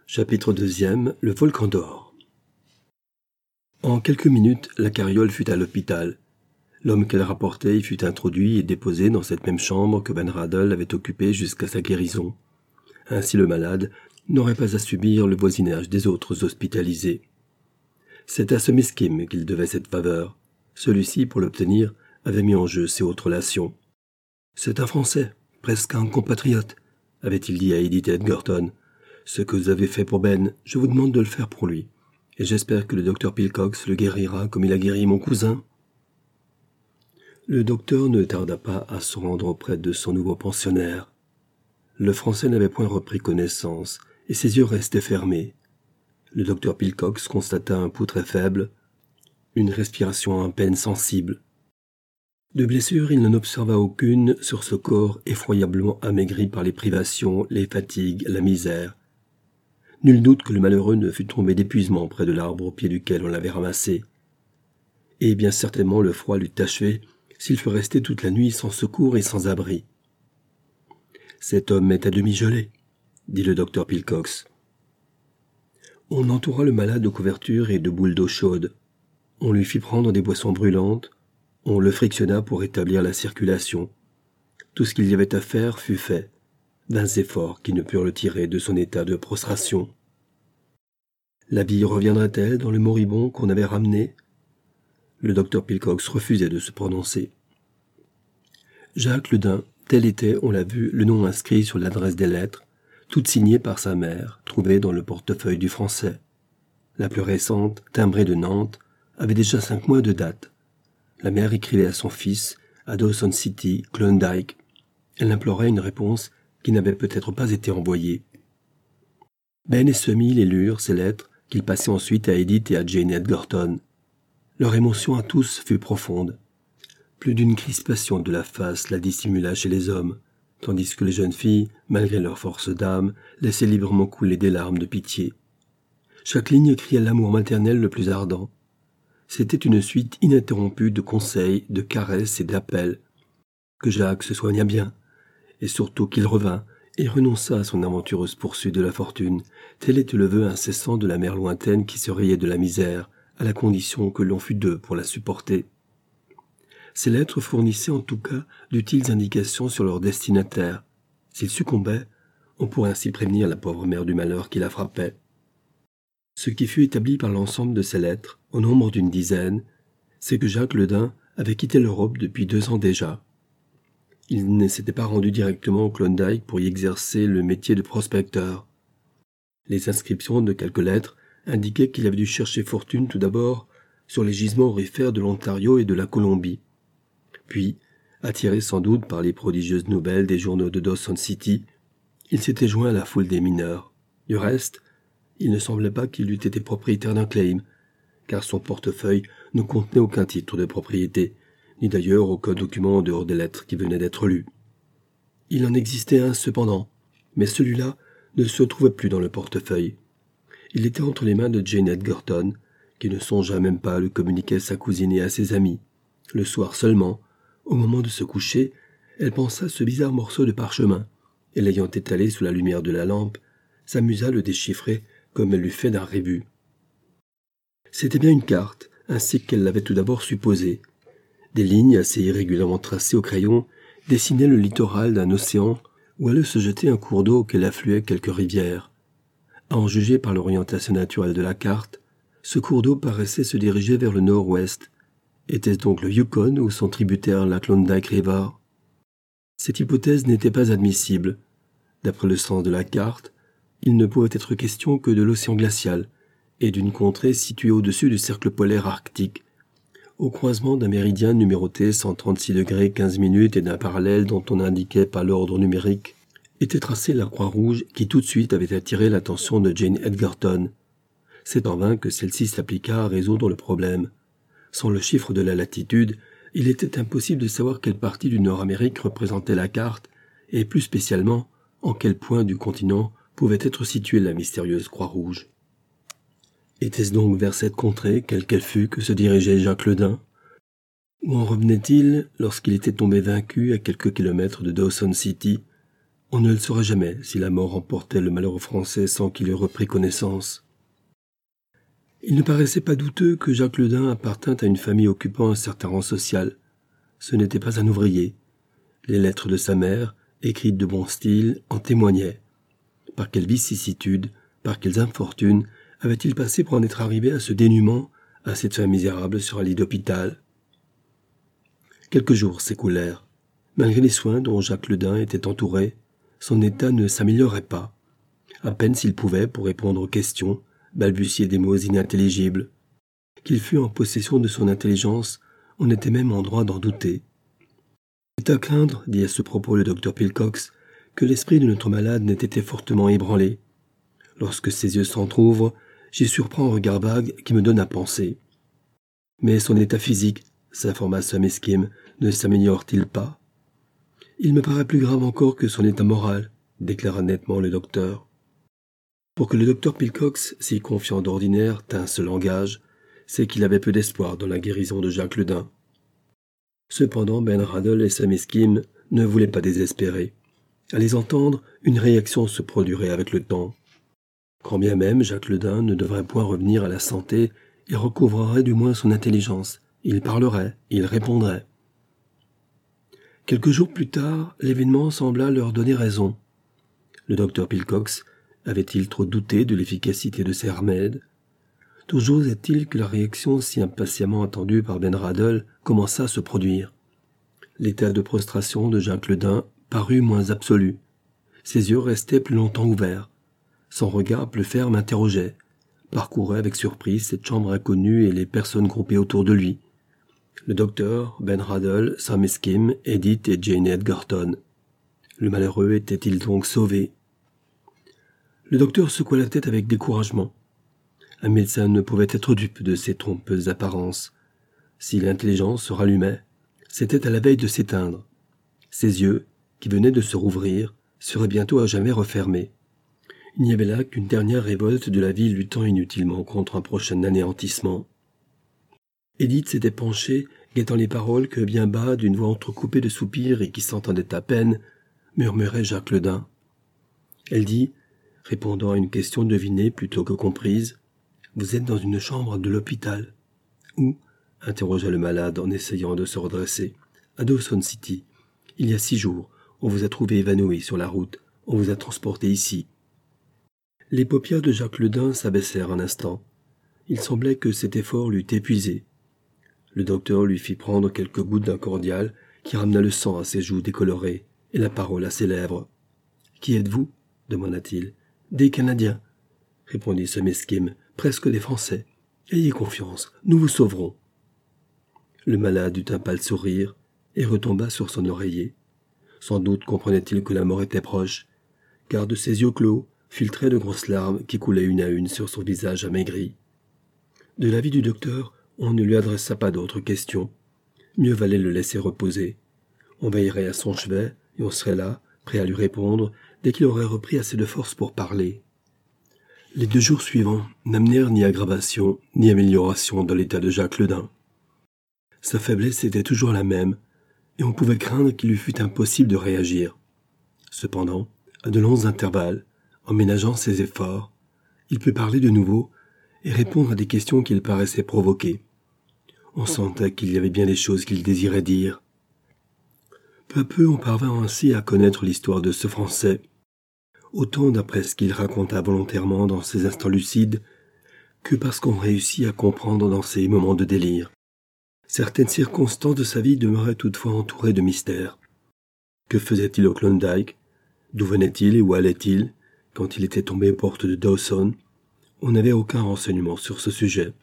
Chapitre 2, le volcan d'or. En quelques minutes, la carriole fut à l'hôpital. L'homme qu'elle rapportait y fut introduit et déposé dans cette même chambre que Ben Radl avait occupée jusqu'à sa guérison. Ainsi le malade n'aurait pas à subir le voisinage des autres hospitalisés. C'est à ce mesquime qu'il devait cette faveur. Celui-ci, pour l'obtenir, avait mis en jeu ses hautes relations. « C'est un Français, presque un compatriote », avait-il dit à Edith Edgerton. « Ce que vous avez fait pour Ben, je vous demande de le faire pour lui. Et j'espère que le docteur Pilcox le guérira comme il a guéri mon cousin. » Le docteur ne tarda pas à se rendre auprès de son nouveau pensionnaire. Le Français n'avait point repris connaissance, et ses yeux restaient fermés. Le docteur Pilcox constata un pouls très faible, une respiration à peine sensible. De blessure, il n'en observa aucune sur ce corps effroyablement amaigri par les privations, les fatigues, la misère. Nul doute que le malheureux ne fût tombé d'épuisement près de l'arbre au pied duquel on l'avait ramassé. Et bien certainement le froid l'eût achevé s'il fût resté toute la nuit sans secours et sans abri. « Cet homme est à demi gelé, » dit le docteur Pilcox. On entoura le malade de couvertures et de boules d'eau chaude. On lui fit prendre des boissons brûlantes. On le frictionna pour rétablir la circulation. Tout ce qu'il y avait à faire fut fait. Vains efforts qui ne purent le tirer de son état de prostration. La vie reviendrait-elle dans le moribond qu'on avait ramené? Le docteur Pilcox refusait de se prononcer. Jacques Ledin, tel était, on l'a vu, le nom inscrit sur l'adresse des lettres, toutes signées par sa mère, trouvées dans le portefeuille du Français. La plus récente, timbrée de Nantes, avait déjà 5 mois de date. La mère écrivait à son fils, à Dawson City, Klondike. Elle implorait une réponse qui n'avait peut-être pas été envoyée. Ben et Semi les lurent, ces lettres, qu'ils passaient ensuite à Edith et à Jane Edgerton. Leur émotion à tous fut profonde. Plus d'une crispation de la face la dissimula chez les hommes, tandis que les jeunes filles, malgré leur force d'âme, laissaient librement couler des larmes de pitié. Chaque ligne criait l'amour maternel le plus ardent. C'était une suite ininterrompue de conseils, de caresses et d'appels. Que Jacques se soignât bien, et surtout qu'il revînt et renonça à son aventureuse poursuite de la fortune, tel était le vœu incessant de la mère lointaine qui se riait de la misère, à la condition que l'on fût deux pour la supporter. Ces lettres fournissaient en tout cas d'utiles indications sur leur destinataire. S'il succombait, on pourrait ainsi prévenir la pauvre mère du malheur qui la frappait. Ce qui fut établi par l'ensemble de ces lettres, au nombre d'une dizaine, c'est que Jacques Ledin avait quitté l'Europe depuis 2 ans déjà. Il ne s'était pas rendu directement au Klondike pour y exercer le métier de prospecteur. Les inscriptions de quelques lettres indiquaient qu'il avait dû chercher fortune tout d'abord sur les gisements aurifères de l'Ontario et de la Colombie. Puis, attiré sans doute par les prodigieuses nouvelles des journaux de Dawson City, il s'était joint à la foule des mineurs. Du reste, il ne semblait pas qu'il eût été propriétaire d'un claim, car son portefeuille ne contenait aucun titre de propriété, ni d'ailleurs aucun document en dehors des lettres qui venaient d'être lues. Il en existait un cependant, mais celui-là ne se trouvait plus dans le portefeuille. Il était entre les mains de Jane Edgerton, qui ne songea même pas à le communiquer à sa cousine et à ses amis. Le soir seulement, au moment de se coucher, elle pensa à ce bizarre morceau de parchemin, et l'ayant étalé sous la lumière de la lampe, s'amusa à le déchiffrer comme elle l'eût fait d'un rébus. C'était bien une carte, ainsi qu'elle l'avait tout d'abord supposé. Des lignes assez irrégulièrement tracées au crayon dessinaient le littoral d'un océan où allait se jeter un cours d'eau auquel affluaient quelques rivières. À en juger par l'orientation naturelle de la carte, ce cours d'eau paraissait se diriger vers le nord-ouest. Était-ce donc le Yukon ou son tributaire la Klondike River? Cette hypothèse n'était pas admissible. D'après le sens de la carte, il ne pouvait être question que de l'océan glacial et d'une contrée située au-dessus du cercle polaire arctique, au croisement d'un méridien numéroté 136 degrés 15 minutes et d'un parallèle dont on n'indiquait pas l'ordre numérique, était tracée la croix rouge qui tout de suite avait attiré l'attention de Jane Edgerton. C'est en vain que celle-ci s'appliqua à résoudre le problème. Sans le chiffre de la latitude, il était impossible de savoir quelle partie du Nord-Amérique représentait la carte, et plus spécialement, en quel point du continent pouvait être située la mystérieuse Croix-Rouge. Était-ce donc vers cette contrée, quelle qu'elle fût, que se dirigeait Jacques Ledin? Où en revenait-il lorsqu'il était tombé vaincu à quelques kilomètres de Dawson City, On ne le saurait jamais si la mort emportait le malheureux Français sans qu'il eût repris connaissance. Il ne paraissait pas douteux que Jacques Ledin appartint à une famille occupant un certain rang social. Ce n'était pas un ouvrier. Les lettres de sa mère, écrites de bon style, en témoignaient. Par quelles vicissitudes, par quelles infortunes avait-il passé pour en être arrivé à ce dénuement, à cette fin misérable sur un lit d'hôpital? Quelques jours s'écoulèrent. Malgré les soins dont Jacques Ledin était entouré, son état ne s'améliorait pas. À peine s'il pouvait, pour répondre aux questions, balbutier des mots inintelligibles. Qu'il fût en possession de son intelligence, on était même en droit d'en douter. C'est à craindre, dit à ce propos le docteur Pilcox, que l'esprit de notre malade n'ait été fortement ébranlé. Lorsque ses yeux s'entr'ouvrent, j'y surprends un regard vague qui me donne à penser. Mais son état physique, s'informa Sir Meskim, ne s'améliore-t-il pas? Il me paraît plus grave encore que son état moral, déclara nettement le docteur. Pour que le docteur Pilcox, si confiant d'ordinaire, tînt ce langage, c'est qu'il avait peu d'espoir dans la guérison de Jacques Ledin. Cependant, Ben Radel et Sir Meskim ne voulaient pas désespérer. À les entendre, une réaction se produirait avec le temps. Quand bien même Jacques Ledin ne devrait point revenir à la santé, il recouvrerait du moins son intelligence. Il parlerait, il répondrait. Quelques jours plus tard, l'événement sembla leur donner raison. Le docteur Pilcox avait-il trop douté de l'efficacité de ces remèdes? Toujours est-il que la réaction si impatiemment attendue par Ben Radel commença à se produire. L'état de prostration de Jacques Ledin parut moins absolu. Ses yeux restaient plus longtemps ouverts. Son regard plus ferme interrogeait, parcourait avec surprise cette chambre inconnue et les personnes groupées autour de lui. Le docteur, Ben Radel, Sir Meskim, Edith et Jane Edgerton. Le malheureux était-il donc sauvé? Le docteur secoua la tête avec découragement. Un médecin ne pouvait être dupe de ces trompeuses apparences. Si l'intelligence se rallumait, c'était à la veille de s'éteindre. Ses yeux, qui venaient de se rouvrir, seraient bientôt à jamais refermés. Il n'y avait là qu'une dernière révolte de la vie luttant inutilement contre un prochain anéantissement. Edith s'était penchée, guettant les paroles que bien bas, d'une voix entrecoupée de soupirs et qui s'entendait à peine, murmurait Jacques Ledin. Elle dit, répondant à une question devinée plutôt que comprise, « Vous êtes dans une chambre de l'hôpital. »« Où ?» interrogea le malade en essayant de se redresser. « À Dawson City. Il y a 6 jours, on vous a trouvé évanoui sur la route. On vous a transporté ici. » Les paupières de Jacques Ledin s'abaissèrent un instant. Il semblait que cet effort l'eût épuisé. Le docteur lui fit prendre quelques gouttes d'un cordial qui ramena le sang à ses joues décolorées et la parole à ses lèvres. « Qui êtes-vous » demanda-t-il. « Des Canadiens, » répondit Sir Meskim, « presque des Français. Ayez confiance, nous vous sauverons. » Le malade eut un pâle sourire et retomba sur son oreiller. Sans doute comprenait-il que la mort était proche, car de ses yeux clos filtraient de grosses larmes qui coulaient une à une sur son visage amaigri. De l'avis du docteur, on ne lui adressa pas d'autres questions. Mieux valait le laisser reposer. On veillerait à son chevet et on serait là, prêt à lui répondre, dès qu'il aurait repris assez de force pour parler. Les 2 jours suivants n'amenèrent ni aggravation ni amélioration dans l'état de Jacques Ledin. Sa faiblesse était toujours la même, et on pouvait craindre qu'il lui fût impossible de réagir. Cependant, à de longs intervalles, en ménageant ses efforts, il put parler de nouveau et répondre à des questions qu'il paraissait provoquer. On sentait qu'il y avait bien des choses qu'il désirait dire. Peu à peu, on parvint ainsi à connaître l'histoire de ce Français, autant d'après ce qu'il raconta volontairement dans ses instants lucides, que parce qu'on réussit à comprendre dans ses moments de délire. Certaines circonstances de sa vie demeuraient toutefois entourées de mystères. Que faisait-il au Klondike? D'où venait-il et où allait-il quand il était tombé aux portes de Dawson? On n'avait aucun renseignement sur ce sujet.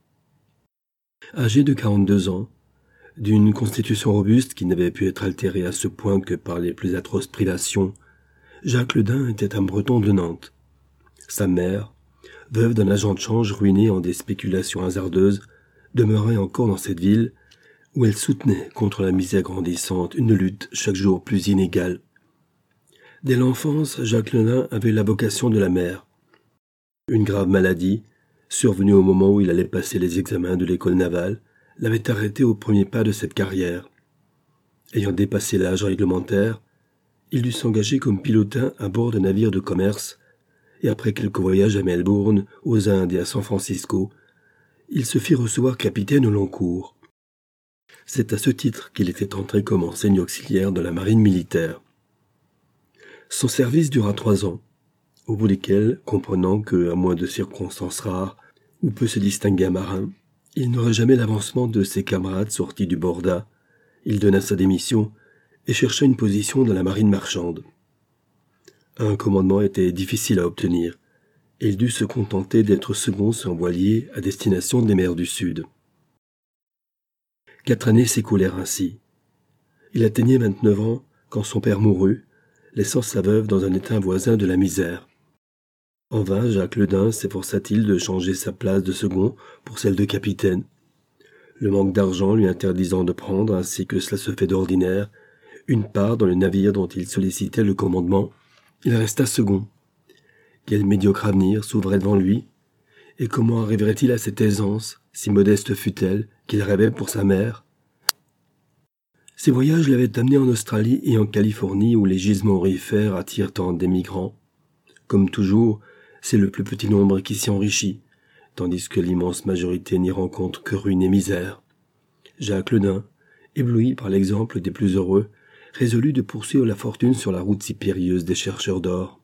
Âgé de 42 ans, d'une constitution robuste qui n'avait pu être altérée à ce point que par les plus atroces privations, Jacques Ledin était un Breton de Nantes. Sa mère, veuve d'un agent de change ruiné en des spéculations hasardeuses, demeurait encore dans cette ville où elle soutenait contre la misère grandissante une lutte chaque jour plus inégale. Dès l'enfance, Jacques Ledin avait la vocation de la mère. Une grave maladie, survenue au moment où il allait passer les examens de l'école navale, l'avait arrêté au premier pas de cette carrière. Ayant dépassé l'âge réglementaire, il dut s'engager comme pilotin à bord d'un navire de commerce, et après quelques voyages à Melbourne, aux Indes et à San Francisco, il se fit recevoir capitaine au long cours. C'est à ce titre qu'il était entré comme enseigne auxiliaire de la marine militaire. Son service dura 3 ans, au bout desquels, comprenant que, à moins de circonstances rares, où peut se distinguer un marin, il n'aurait jamais l'avancement de ses camarades sortis du Borda, il donna sa démission et chercha une position dans la marine marchande. Un commandement était difficile à obtenir, et il dut se contenter d'être second sur un voilier à destination des mers du Sud. 4 années s'écoulèrent ainsi. Il atteignait 29 ans quand son père mourut, laissant sa veuve dans un état voisin de la misère. En vain, Jacques Ledin s'efforça-t-il de changer sa place de second pour celle de capitaine. Le manque d'argent lui interdisant de prendre, ainsi que cela se fait d'ordinaire, une part dans le navire dont il sollicitait le commandement, il resta second. Quel médiocre avenir s'ouvrait devant lui, et comment arriverait-il à cette aisance, si modeste fût-elle, qu'il rêvait pour sa mère? Ses voyages l'avaient amené en Australie et en Californie, où les gisements aurifères attirent tant d'émigrants. Comme toujours, c'est le plus petit nombre qui s'y enrichit, tandis que l'immense majorité n'y rencontre que ruine et misère. Jacques Ledin, ébloui par l'exemple des plus heureux, résolut de poursuivre la fortune sur la route si périlleuse des chercheurs d'or.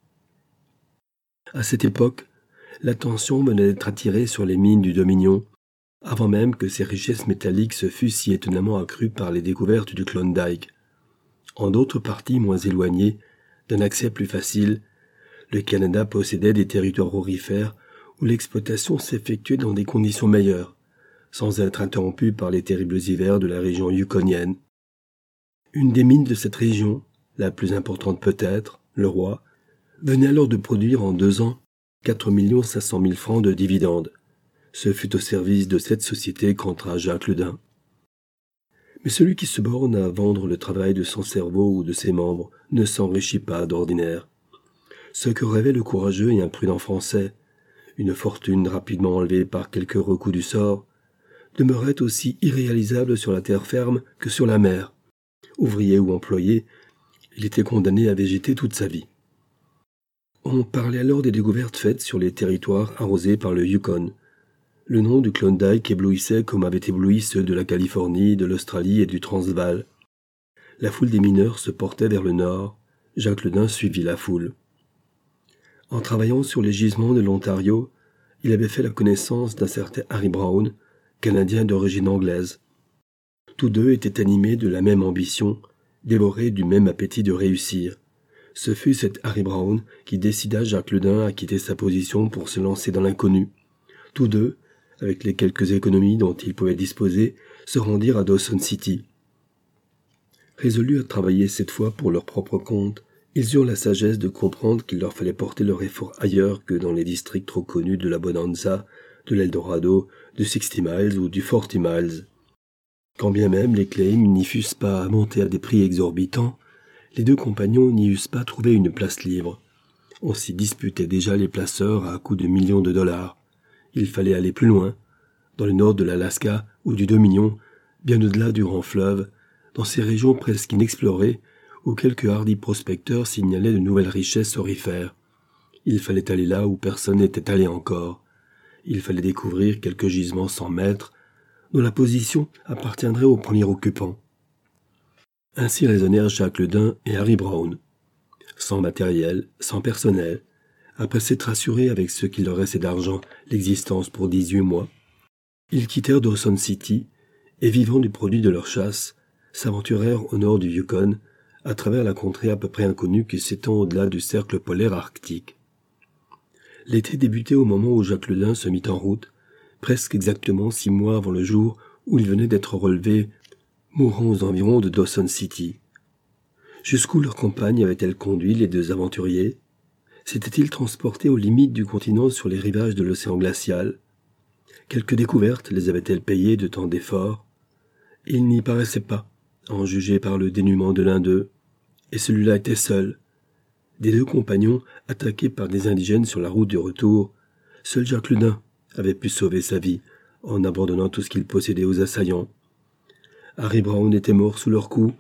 À cette époque, l'attention venait d'être attirée sur les mines du Dominion, avant même que ces richesses métalliques se fussent si étonnamment accrues par les découvertes du Klondike. En d'autres parties moins éloignées, d'un accès plus facile, le Canada possédait des territoires aurifères où l'exploitation s'effectuait dans des conditions meilleures, sans être interrompue par les terribles hivers de la région yukonienne. Une des mines de cette région, la plus importante peut-être, le Roi, venait alors de produire en 2 ans 4 500 000 francs de dividendes. Ce fut au service de cette société qu'entra Jacques Ledin. Mais celui qui se borne à vendre le travail de son cerveau ou de ses membres ne s'enrichit pas d'ordinaire. Ce que rêvait le courageux et imprudent Français, une fortune rapidement enlevée par quelques recoups du sort, demeurait aussi irréalisable sur la terre ferme que sur la mer. Ouvrier ou employé, il était condamné à végéter toute sa vie. On parlait alors des découvertes faites sur les territoires arrosés par le Yukon. Le nom du Klondike éblouissait comme avaient ébloui ceux de la Californie, de l'Australie et du Transvaal. La foule des mineurs se portait vers le nord. Jacques Ledin suivit la foule. En travaillant sur les gisements de l'Ontario, il avait fait la connaissance d'un certain Harry Brown, Canadien d'origine anglaise. Tous deux étaient animés de la même ambition, dévorés du même appétit de réussir. Ce fut cet Harry Brown qui décida Jacques Ledin à quitter sa position pour se lancer dans l'inconnu. Tous deux, avec les quelques économies dont ils pouvaient disposer, se rendirent à Dawson City. Résolus à travailler cette fois pour leur propre compte, ils eurent la sagesse de comprendre qu'il leur fallait porter leur effort ailleurs que dans les districts trop connus de la Bonanza, de l'Eldorado, du 60 Miles ou du 40 Miles. Quand bien même les claims n'y fussent pas montés à des prix exorbitants, les deux compagnons n'y eussent pas trouvé une place libre. On s'y disputait déjà les placeurs à coups de millions de dollars. Il fallait aller plus loin, dans le nord de l'Alaska ou du Dominion, bien au-delà du grand fleuve, dans ces régions presque inexplorées, où quelques hardis prospecteurs signalaient de nouvelles richesses aurifères. Il fallait aller là où personne n'était allé encore. Il fallait découvrir quelques gisements sans maître, dont la position appartiendrait au premier occupant. Ainsi raisonnèrent Jacques Ledin et Harry Brown. Sans matériel, sans personnel, après s'être assuré avec ce qu'il leur restait d'argent l'existence pour 18 mois, ils quittèrent Dawson City et, vivant du produit de leur chasse, s'aventurèrent au nord du Yukon, à travers la contrée à peu près inconnue qui s'étend au-delà du cercle polaire arctique. L'été débutait au moment où Jacques Ledin se mit en route, presque exactement 6 mois avant le jour où il venait d'être relevé, mourant aux environs de Dawson City. Jusqu'où leur compagne avait-elle conduit les deux aventuriers? S'étaient-ils transportés aux limites du continent sur les rivages de l'océan glacial? Quelques découvertes les avaient-elles payées de tant d'efforts? Il n'y paraissait pas, à en juger par le dénuement de l'un d'eux, et celui-là était seul. Des deux compagnons, attaqués par des indigènes sur la route du retour, seul Jacques Ledin avait pu sauver sa vie en abandonnant tout ce qu'il possédait aux assaillants. Harry Brown était mort sous leurs coups,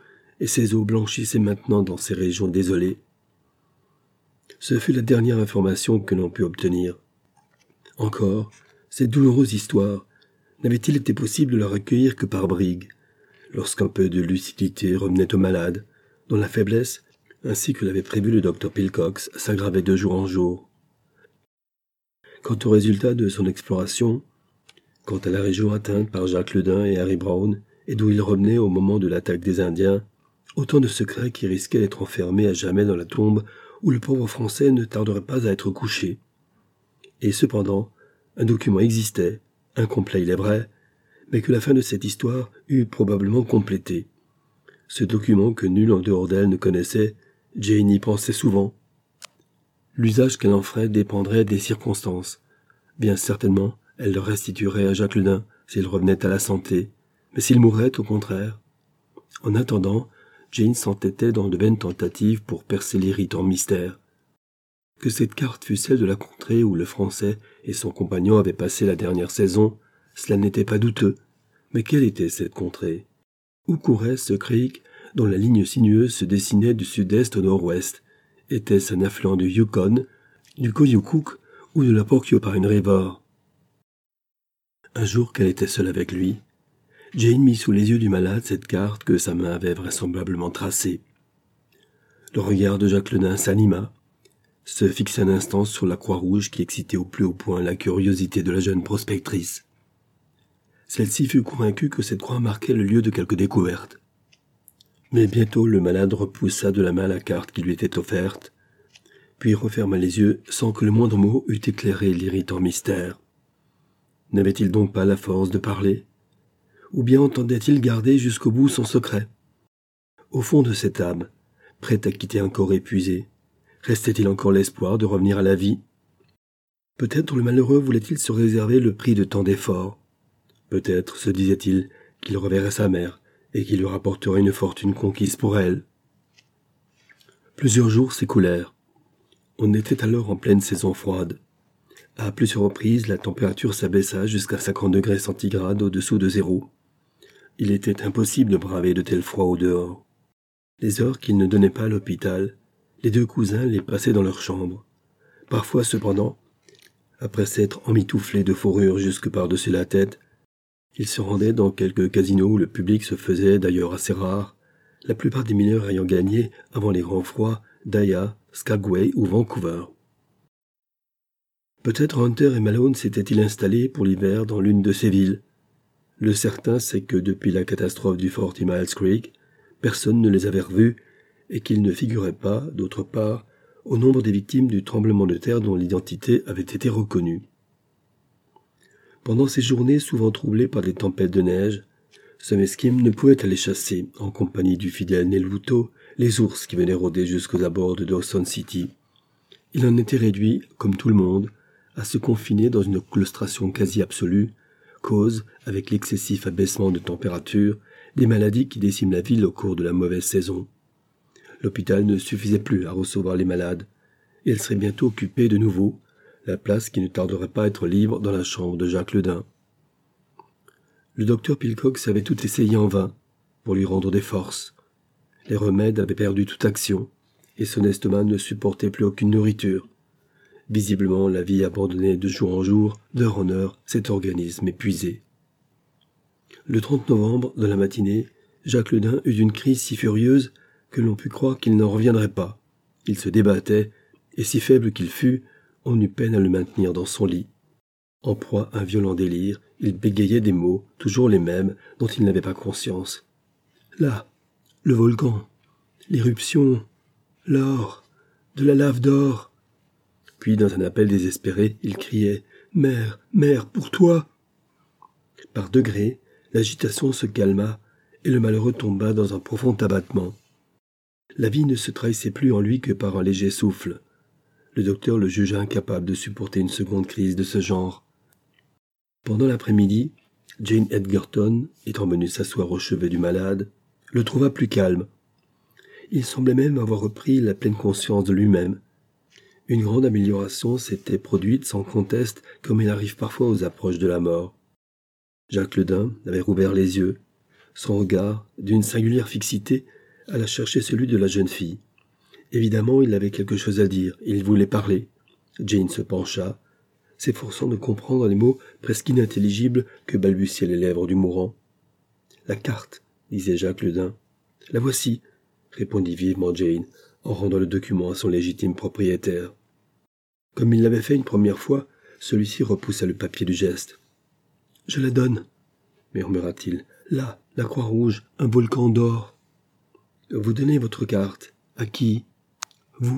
et ses eaux blanchissaient maintenant dans ces régions désolées. Ce fut la dernière information que l'on put obtenir. Encore, cette douloureuse histoire, n'avait-il été possible de la recueillir que par bribes, lorsqu'un peu de lucidité revenait au malade, dont la faiblesse, ainsi que l'avait prévu le docteur Pilcox, s'aggravait de jour en jour. Quant au résultat de son exploration, quant à la région atteinte par Jacques Ledin et Harry Brown, et d'où il revenait au moment de l'attaque des Indiens, autant de secrets qui risquaient d'être enfermés à jamais dans la tombe où le pauvre Français ne tarderait pas à être couché. Et cependant, un document existait, incomplet il est vrai, mais que la fin de cette histoire eût probablement complété. Ce document que nul en dehors d'elle ne connaissait, Jane y pensait souvent. L'usage qu'elle en ferait dépendrait des circonstances. Bien certainement, elle le restituerait à Jacques Ledin s'il revenait à la santé, mais s'il mourait au contraire. En attendant, Jane s'entêtait dans de vaines tentatives pour percer l'irritant mystère. Que cette carte fût celle de la contrée où le Français et son compagnon avaient passé la dernière saison, cela n'était pas douteux. Mais quelle était cette contrée? Où courait ce creek dont la ligne sinueuse se dessinait du sud-est au nord-ouest? Était-ce un affluent du Yukon, du Koyukuk ou de la Porcupine River? Un jour qu'elle était seule avec lui, Jane mit sous les yeux du malade cette carte que sa main avait vraisemblablement tracée. Le regard de Jacques Ledin s'anima, se fixa un instant sur la croix rouge qui excitait au plus haut point la curiosité de la jeune prospectrice. Celle-ci fut convaincue que cette croix marquait le lieu de quelque découverte. Mais bientôt le malade repoussa de la main la carte qui lui était offerte, puis referma les yeux sans que le moindre mot eût éclairé l'irritant mystère. N'avait-il donc pas la force de parler? Ou bien entendait-il garder jusqu'au bout son secret? Au fond de cette âme, prête à quitter un corps épuisé, restait-il encore l'espoir de revenir à la vie? Peut-être le malheureux voulait-il se réserver le prix de tant d'efforts. Peut-être se disait-il qu'il reverrait sa mère et qu'il lui rapporterait une fortune conquise pour elle. Plusieurs jours s'écoulèrent. On était alors en pleine saison froide. À plusieurs reprises, la température s'abaissa jusqu'à 50 degrés centigrades au-dessous de zéro. Il était impossible de braver de tels froids au dehors. Les heures qu'ils ne donnaient pas à l'hôpital, les deux cousins les passaient dans leur chambre. Parfois, cependant, après s'être emmitouflés de fourrure jusque par-dessus la tête, ils se rendaient dans quelques casinos où le public se faisait d'ailleurs assez rare, la plupart des mineurs ayant gagné, avant les grands froids, Daya, Skagway ou Vancouver. Peut-être Hunter et Malone s'étaient-ils installés pour l'hiver dans l'une de ces villes. Le certain, c'est que depuis la catastrophe du 40 Miles Creek, personne ne les avait revus et qu'ils ne figuraient pas, d'autre part, au nombre des victimes du tremblement de terre dont l'identité avait été reconnue. Pendant ces journées souvent troublées par des tempêtes de neige, ce mesquim ne pouvait aller chasser, en compagnie du fidèle Nelvuto, les ours qui venaient rôder jusqu'aux abords de Dawson City. Il en était réduit, comme tout le monde, à se confiner dans une claustration quasi absolue, cause, avec l'excessif abaissement de température, des maladies qui déciment la ville au cours de la mauvaise saison. L'hôpital ne suffisait plus à recevoir les malades, et elle serait bientôt occupée de nouveau, la place qui ne tarderait pas à être libre dans la chambre de Jacques Ledin. Le docteur Pilcox avait tout essayé en vain pour lui rendre des forces. Les remèdes avaient perdu toute action, et son estomac ne supportait plus aucune nourriture. Visiblement, la vie abandonnait de jour en jour, d'heure en heure, cet organisme épuisé. Le 30 novembre, dans la matinée, Jacques Ledin eut une crise si furieuse que l'on put croire qu'il n'en reviendrait pas. Il se débattait, et si faible qu'il fût, on eut peine à le maintenir dans son lit. En proie à un violent délire, il bégayait des mots, toujours les mêmes, dont il n'avait pas conscience. Là, le volcan, l'éruption, l'or, de la lave d'or. Puis, dans un appel désespéré, il criait « Mère, mère, pour toi !» Par degrés, l'agitation se calma, et le malheureux tomba dans un profond abattement. La vie ne se trahissait plus en lui que par un léger souffle. Le docteur le jugea incapable de supporter une seconde crise de ce genre. Pendant l'après-midi, Jane Edgerton, étant venue s'asseoir au chevet du malade, le trouva plus calme. Il semblait même avoir repris la pleine conscience de lui-même. Une grande amélioration s'était produite sans conteste, comme il arrive parfois aux approches de la mort. Jacques Ledin avait rouvert les yeux. Son regard, d'une singulière fixité, alla chercher celui de la jeune fille. Évidemment, il avait quelque chose à dire, il voulait parler. Jane se pencha, s'efforçant de comprendre les mots presque inintelligibles que balbutiaient les lèvres du mourant. « La carte, » disait Jacques Ledin. « La voici, » répondit vivement Jane, en rendant le document à son légitime propriétaire. Comme il l'avait fait une première fois, celui-ci repoussa le papier du geste. « Je la donne, » murmura-t-il. « Là, la Croix-Rouge, un volcan d'or. »« Vous donnez votre carte. À qui ? » ?»« Vous ?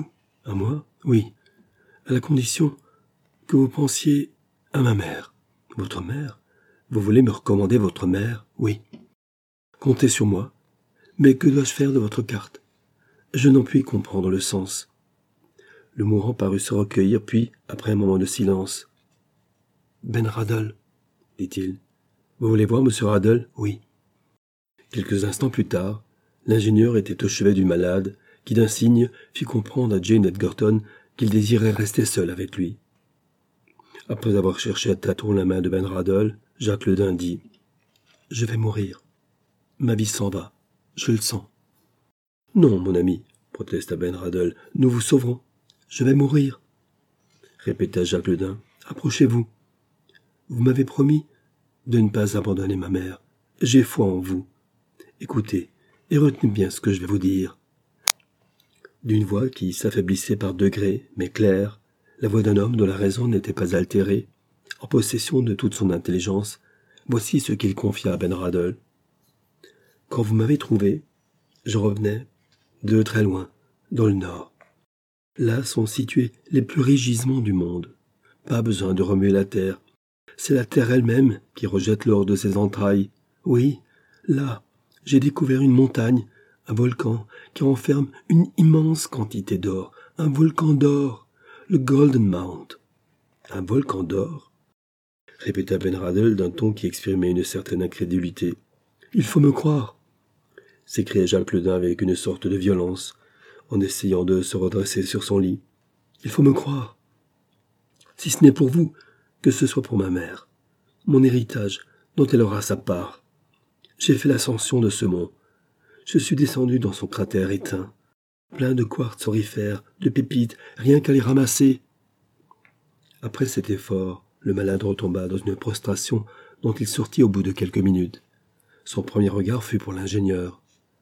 À moi ? Oui. À la condition que vous pensiez à ma mère. »« Votre mère ? Vous voulez me recommander votre mère ? » ?»« Oui. »« Comptez sur moi. Mais que dois-je faire de votre carte ? » Je n'en puis comprendre le sens. Le mourant parut se recueillir, puis, après un moment de silence, « Ben Radel, dit-il. Vous voulez voir monsieur Radel ? Oui. » Quelques instants plus tard, l'ingénieur était au chevet du malade, qui d'un signe fit comprendre à Jane Edgerton qu'il désirait rester seul avec lui. Après avoir cherché à tâtons la main de Ben Radel, Jacques Ledin dit « Je vais mourir. Ma vie s'en va. Je le sens. »« Non, mon ami, » protesta Ben Radel, « nous vous sauverons. Je vais mourir. » répéta Jacques Ledin. « Approchez-vous. Vous m'avez promis de ne pas abandonner ma mère. J'ai foi en vous. Écoutez, et retenez bien ce que je vais vous dire. » D'une voix qui s'affaiblissait par degrés, mais claire, la voix d'un homme dont la raison n'était pas altérée, en possession de toute son intelligence, voici ce qu'il confia à Ben Radel. « Quand vous m'avez trouvé, je revenais de très loin, dans le nord. Là sont situés les plus riches gisements du monde. Pas besoin de remuer la terre. C'est la terre elle-même qui rejette l'or de ses entrailles. Oui, là, j'ai découvert une montagne, un volcan, qui renferme une immense quantité d'or. Un volcan d'or, le Golden Mount. »« Un volcan d'or ?» répéta Ben Radel d'un ton qui exprimait une certaine incrédulité. « Il faut me croire !» s'écria Jacques Ledin avec une sorte de violence, en essayant de se redresser sur son lit. « Il faut me croire. Si ce n'est pour vous, que ce soit pour ma mère. Mon héritage, dont elle aura sa part. J'ai fait l'ascension de ce mont. Je suis descendu dans son cratère éteint, plein de quartz aurifères, de pépites, rien qu'à les ramasser. » Après cet effort, le malade retomba dans une prostration dont il sortit au bout de quelques minutes. Son premier regard fut pour l'ingénieur.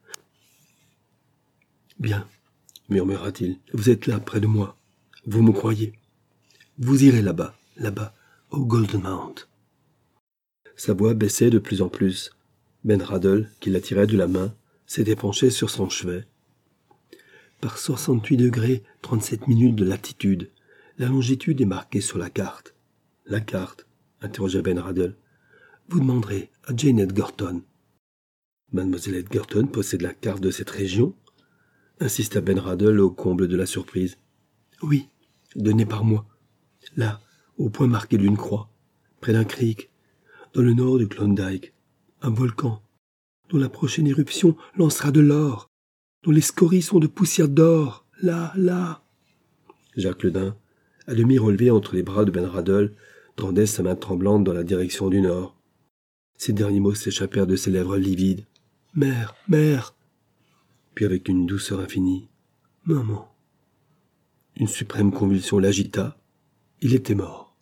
« Bien, » murmura-t-il, « vous êtes là, près de moi. Vous me croyez. Vous irez là-bas, au Golden Mount. » Sa voix baissait de plus en plus. Ben Radel, qui l'attirait de la main, s'était penché sur son chevet. Par 68 degrés 37 minutes de latitude, la longitude est marquée sur la carte. « La carte ?» interrogea Ben Radel. « Vous demanderez à Jane Edgerton. »« Mademoiselle Edgerton possède la carte de cette région ?» insista Ben Radel au comble de la surprise. « Oui, donnée par moi. Là, au point marqué d'une croix, près d'un creek, dans le nord du Klondike, un volcan, dont la prochaine éruption lancera de l'or, dont les scories sont de poussière d'or, là. » Jacques Ledin, à demi relevé entre les bras de Ben Radel, tendait sa main tremblante dans la direction du nord. Ces derniers mots s'échappèrent de ses lèvres livides. « Mère, mère !» Puis avec une douceur infinie. « Maman !» Une suprême convulsion l'agita. Il était mort.